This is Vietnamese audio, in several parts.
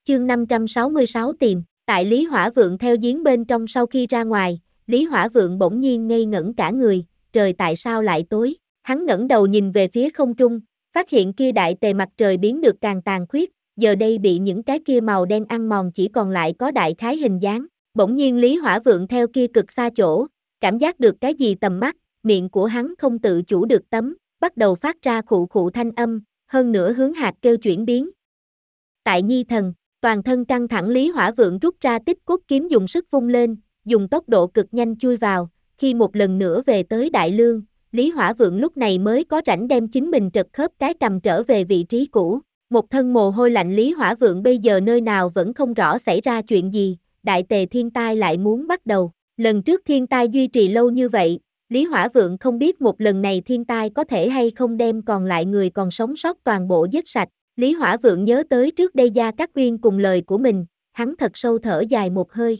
Chương 566 tìm, tại Lý Hỏa Vượng theo giếng bên trong sau khi ra ngoài, Lý Hỏa Vượng bỗng nhiên ngây ngẩn cả người, trời tại sao lại tối, hắn ngẩng đầu nhìn về phía không trung, phát hiện kia đại tề mặt trời biến được càng tàn khuyết, giờ đây bị những cái kia màu đen ăn mòn chỉ còn lại có đại khái hình dáng, bỗng nhiên Lý Hỏa Vượng theo kia cực xa chỗ, cảm giác được cái gì tầm mắt, miệng của hắn không tự chủ được bắt đầu phát ra khụ khụ thanh âm, hơn nữa hướng hạt kêu chuyển biến. Tại Nhi Thần, toàn thân căng thẳng Lý Hỏa Vượng rút ra tích cốt kiếm dùng sức vung lên, dùng tốc độ cực nhanh chui vào, khi một lần nữa về tới Đại Lương, Lý Hỏa Vượng lúc này mới có rảnh đem chính mình trật khớp cái cầm trở về vị trí cũ. Một thân mồ hôi lạnh Lý Hỏa Vượng bây giờ nơi nào vẫn không rõ xảy ra chuyện gì, đại tề thiên tai lại muốn bắt đầu. Lần trước thiên tai duy trì lâu như vậy, Lý Hỏa Vượng không biết một lần này thiên tai có thể hay không đem còn lại người còn sống sót toàn bộ giết sạch. Lý Hỏa Vượng nhớ tới trước đây Gia Cát Uyên cùng lời của mình, hắn thật sâu thở dài một hơi.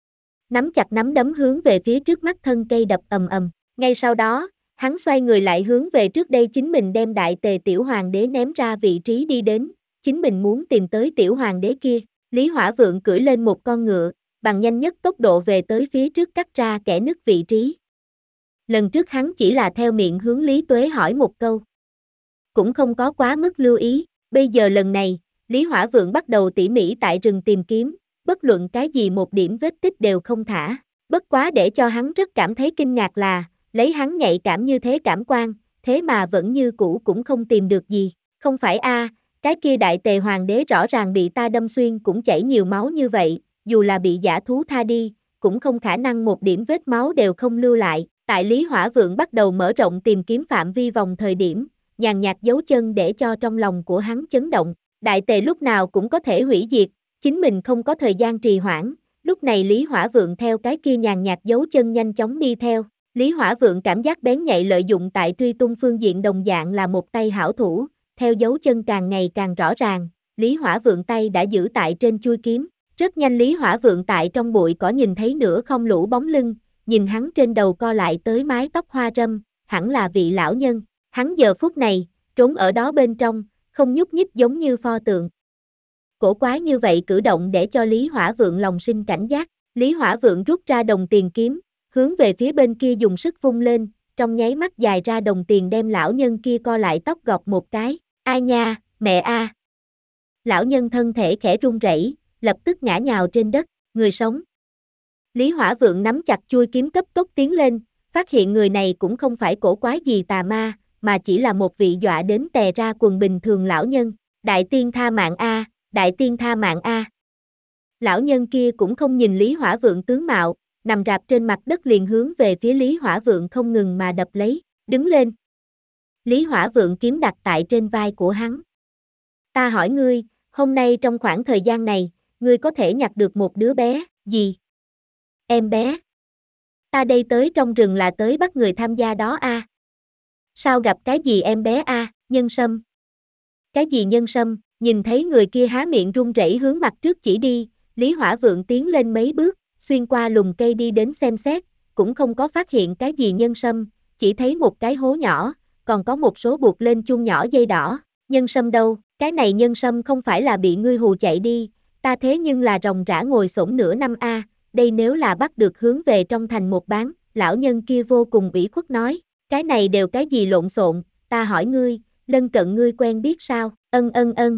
Nắm chặt nắm đấm hướng về phía trước mắt thân cây đập ầm ầm. Ngay sau đó, hắn xoay người lại hướng về trước đây chính mình đem đại tề tiểu hoàng đế ném ra vị trí đi đến, chính mình muốn tìm tới tiểu hoàng đế kia. Lý Hỏa Vượng cưỡi lên một con ngựa, bằng nhanh nhất tốc độ về tới phía trước cắt ra kẽ nứt vị trí. Lần trước hắn chỉ là theo miệng hướng Lý Tuế hỏi một câu, cũng không có quá mức lưu ý. Bây giờ lần này, Lý Hỏa Vượng bắt đầu tỉ mỉ tại rừng tìm kiếm, bất luận cái gì một điểm vết tích đều không thả. Bất quá để cho hắn rất cảm thấy kinh ngạc là, lấy hắn nhạy cảm như thế cảm quan, thế mà vẫn như cũ cũng không tìm được gì. Không phải cái kia đại tề hoàng đế rõ ràng bị ta đâm xuyên cũng chảy nhiều máu như vậy, dù là bị dã thú tha đi, cũng không khả năng một điểm vết máu đều không lưu lại. Tại Lý Hỏa Vượng bắt đầu mở rộng tìm kiếm phạm vi vòng thời điểm, nhàn nhạt dấu chân để cho trong lòng của hắn chấn động, đại tề lúc nào cũng có thể hủy diệt, chính mình không có thời gian trì hoãn, lúc này Lý Hỏa Vượng theo cái kia nhàn nhạt dấu chân nhanh chóng đi theo, Lý Hỏa Vượng cảm giác bén nhạy lợi dụng tại truy tung phương diện đồng dạng là một tay hảo thủ, theo dấu chân càng ngày càng rõ ràng, Lý Hỏa Vượng tay đã giữ tại trên chuôi kiếm, rất nhanh Lý Hỏa Vượng tại trong bụi cỏ nhìn thấy nửa không lũ bóng lưng, nhìn hắn trên đầu co lại tới mái tóc hoa râm, hẳn là vị lão nhân. Hắn giờ phút này, trốn ở đó bên trong, không nhúc nhích giống như pho tượng. Cổ quái như vậy cử động để cho Lý Hỏa Vượng lòng sinh cảnh giác, Lý Hỏa Vượng rút ra đồng tiền kiếm, hướng về phía bên kia dùng sức vung lên, trong nháy mắt dài ra đồng tiền đem lão nhân kia co lại tóc gọt một cái, ai nha, mẹ a. Lão nhân thân thể khẽ run rẩy, lập tức ngã nhào trên đất, người sống. Lý Hỏa Vượng nắm chặt chuôi kiếm cấp tốc tiến lên, phát hiện người này cũng không phải cổ quái gì tà ma, mà chỉ là một vị dọa đến tè ra quần bình thường lão nhân. Đại tiên tha mạng a, đại tiên tha mạng a. Lão nhân kia cũng không nhìn Lý Hỏa Vượng tướng mạo, nằm rạp trên mặt đất liền hướng về phía Lý Hỏa Vượng không ngừng mà đập lấy, đứng lên. Lý Hỏa Vượng kiếm đặt tại trên vai của hắn. Ta hỏi ngươi, hôm nay trong khoảng thời gian này, ngươi có thể nhặt được một đứa bé, gì? Em bé. Ta đây tới trong rừng là tới bắt người tham gia đó a. Sao gặp cái gì em bé a, nhân sâm? Cái gì nhân sâm? Nhìn thấy người kia há miệng run rẩy hướng mặt trước chỉ đi, Lý Hỏa Vượng tiến lên mấy bước, xuyên qua lùm cây đi đến xem xét, cũng không có phát hiện cái gì nhân sâm, chỉ thấy một cái hố nhỏ, còn có một số buộc lên chuông nhỏ dây đỏ. Nhân sâm đâu? Cái này nhân sâm không phải là bị ngươi hù chạy đi, ta thế nhưng là ròng rã ngồi xổm nửa năm a, đây nếu là bắt được hướng về trong thành một bán, lão nhân kia vô cùng ủy khuất nói. Cái này đều cái gì lộn xộn, ta hỏi ngươi, lân cận ngươi quen biết sao, ân.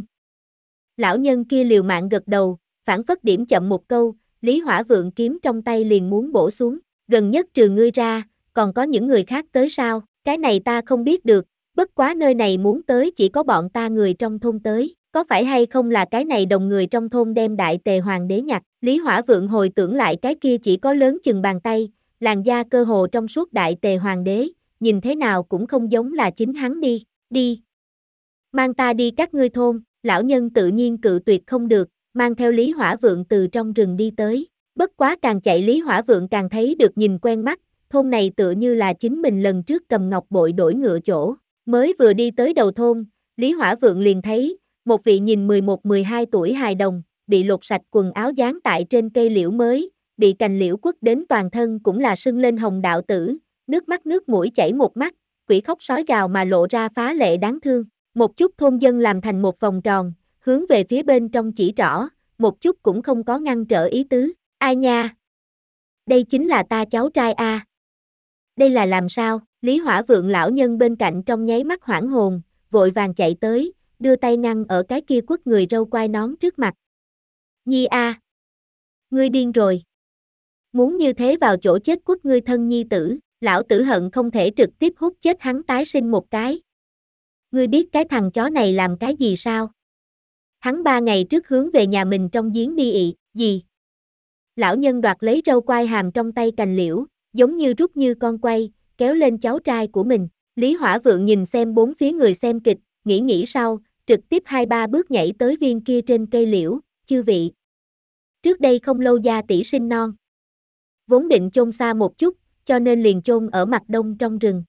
Lão nhân kia liều mạng gật đầu, phảng phất điểm chậm một câu, Lý Hỏa Vượng kiếm trong tay liền muốn bổ xuống, gần nhất trừ ngươi ra, còn có những người khác tới sao, cái này ta không biết được, bất quá nơi này muốn tới chỉ có bọn ta người trong thôn tới, có phải hay không là cái này đồng người trong thôn đem đại tề hoàng đế nhặt, Lý Hỏa Vượng hồi tưởng lại cái kia chỉ có lớn chừng bàn tay, làn da cơ hồ trong suốt đại tề hoàng đế. Nhìn thế nào cũng không giống là chính hắn đi. Mang ta đi các ngươi thôn, lão nhân tự nhiên cự tuyệt không được, mang theo Lý Hỏa Vượng từ trong rừng đi tới. Bất quá càng chạy Lý Hỏa Vượng càng thấy được nhìn quen mắt, thôn này tựa như là chính mình lần trước cầm ngọc bội đổi ngựa chỗ. Mới vừa đi tới đầu thôn, Lý Hỏa Vượng liền thấy, một vị nhìn 11-12 tuổi hài đồng, bị lột sạch quần áo dán tại trên cây liễu mới, bị cành liễu quất đến toàn thân cũng là sưng lên hồng đạo tử. Nước mắt nước mũi chảy một mắt, quỷ khóc sói gào mà lộ ra phá lệ đáng thương. Một chút thôn dân làm thành một vòng tròn, hướng về phía bên trong chỉ trỏ, một chút cũng không có ngăn trở ý tứ. Ai nha? Đây chính là ta cháu trai a. Đây là làm sao? Lý Hỏa Vượng lão nhân bên cạnh trong nháy mắt hoảng hồn, vội vàng chạy tới, đưa tay ngăn ở cái kia quất người râu quai nón trước mặt. Nhi a, ngươi điên rồi. Muốn như thế vào chỗ chết quất ngươi thân nhi tử, lão tử hận không thể trực tiếp hút chết hắn tái sinh một cái. Ngươi biết cái thằng chó này làm cái gì sao? Hắn 3 ngày trước hướng về nhà mình trong giếng đi ị, gì? Lão nhân đoạt lấy râu quai hàm trong tay cành liễu, giống như rút như con quay, kéo lên cháu trai của mình. Lý Hỏa Vượng nhìn xem bốn phía người xem kịch, nghĩ sau, trực tiếp 2-3 bước nhảy tới viên kia trên cây liễu, chư vị. Trước đây không lâu gia tỷ sinh non. Vốn định chôn xa một chút, cho nên liền chôn ở mặt đông trong rừng.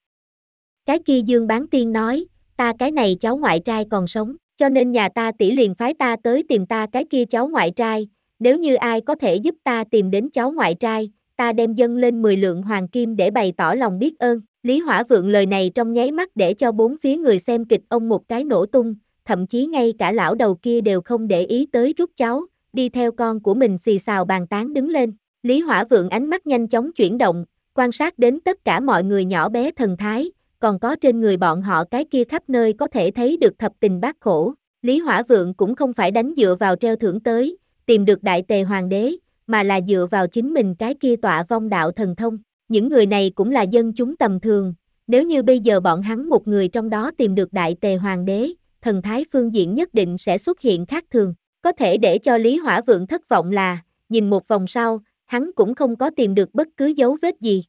Cái kia Dương Bán Tiên nói, ta cái này cháu ngoại trai còn sống, cho nên nhà ta tỷ liền phái ta tới tìm ta cái kia cháu ngoại trai, nếu như ai có thể giúp ta tìm đến cháu ngoại trai, ta đem dâng lên 10 lượng hoàng kim để bày tỏ lòng biết ơn. Lý Hỏa Vượng lời này trong nháy mắt để cho bốn phía người xem kịch ông một cái nổ tung, thậm chí ngay cả lão đầu kia đều không để ý tới rút cháu, đi theo con của mình xì xào bàn tán đứng lên. Lý Hỏa Vượng ánh mắt nhanh chóng chuyển động, quan sát đến tất cả mọi người nhỏ bé thần thái, còn có trên người bọn họ cái kia khắp nơi có thể thấy được thập tình bát khổ. Lý Hỏa Vượng cũng không phải đánh dựa vào treo thưởng tới, tìm được Đại Tề Hoàng đế, mà là dựa vào chính mình cái kia tọa vong đạo thần thông. Những người này cũng là dân chúng tầm thường, nếu như bây giờ bọn hắn một người trong đó tìm được Đại Tề Hoàng đế, thần thái phương diện nhất định sẽ xuất hiện khác thường. Có thể để cho Lý Hỏa Vượng thất vọng là, nhìn một vòng sau, hắn cũng không có tìm được bất cứ dấu vết gì.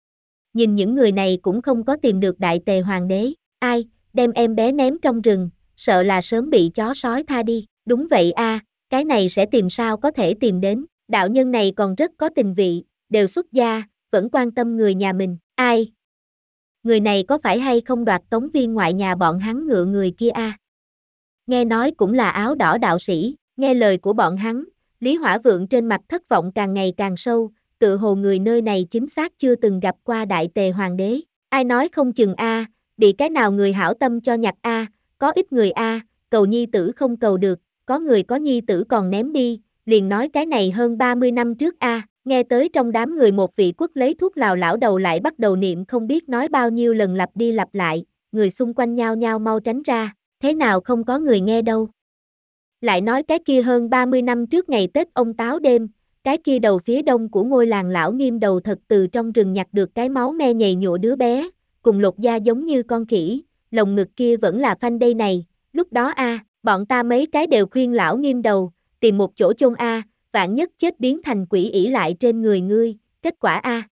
Nhìn những người này cũng không có tìm được Đại Tề Hoàng đế, ai, đem em bé ném trong rừng, sợ là sớm bị chó sói tha đi. Đúng vậy a, cái này sẽ tìm sao có thể tìm đến, đạo nhân này còn rất có tình vị, đều xuất gia, vẫn quan tâm người nhà mình, ai? Người này có phải hay không đoạt tống viên ngoại nhà bọn hắn ngựa người kia a? Nghe nói cũng là áo đỏ đạo sĩ, nghe lời của bọn hắn, Lý Hỏa Vượng trên mặt thất vọng càng ngày càng sâu, tự hồ người nơi này chính xác chưa từng gặp qua Đại Tề Hoàng đế, ai nói không chừng a, bị cái nào người hảo tâm cho nhặt a, có ít người a, cầu nhi tử không cầu được, có người có nhi tử còn ném đi, liền nói cái này hơn 30 năm trước a. Nghe tới trong đám người một vị quất lấy thuốc lào lão đầu lại bắt đầu niệm không biết nói bao nhiêu lần lặp đi lặp lại, người xung quanh nhao nhao mau tránh ra, thế nào không có người nghe đâu. Lại nói cái kia hơn 30 năm trước ngày Tết ông Táo đêm, cái kia đầu phía đông của ngôi làng lão Nghiêm đầu thật từ trong rừng nhặt được cái máu me nhầy nhụa đứa bé, cùng lột da giống như con khỉ, lồng ngực kia vẫn là phanh đây này, lúc đó a, bọn ta mấy cái đều khuyên lão Nghiêm đầu, tìm một chỗ chôn a, vạn nhất chết biến thành quỷ ỷ lại trên người ngươi, kết quả a,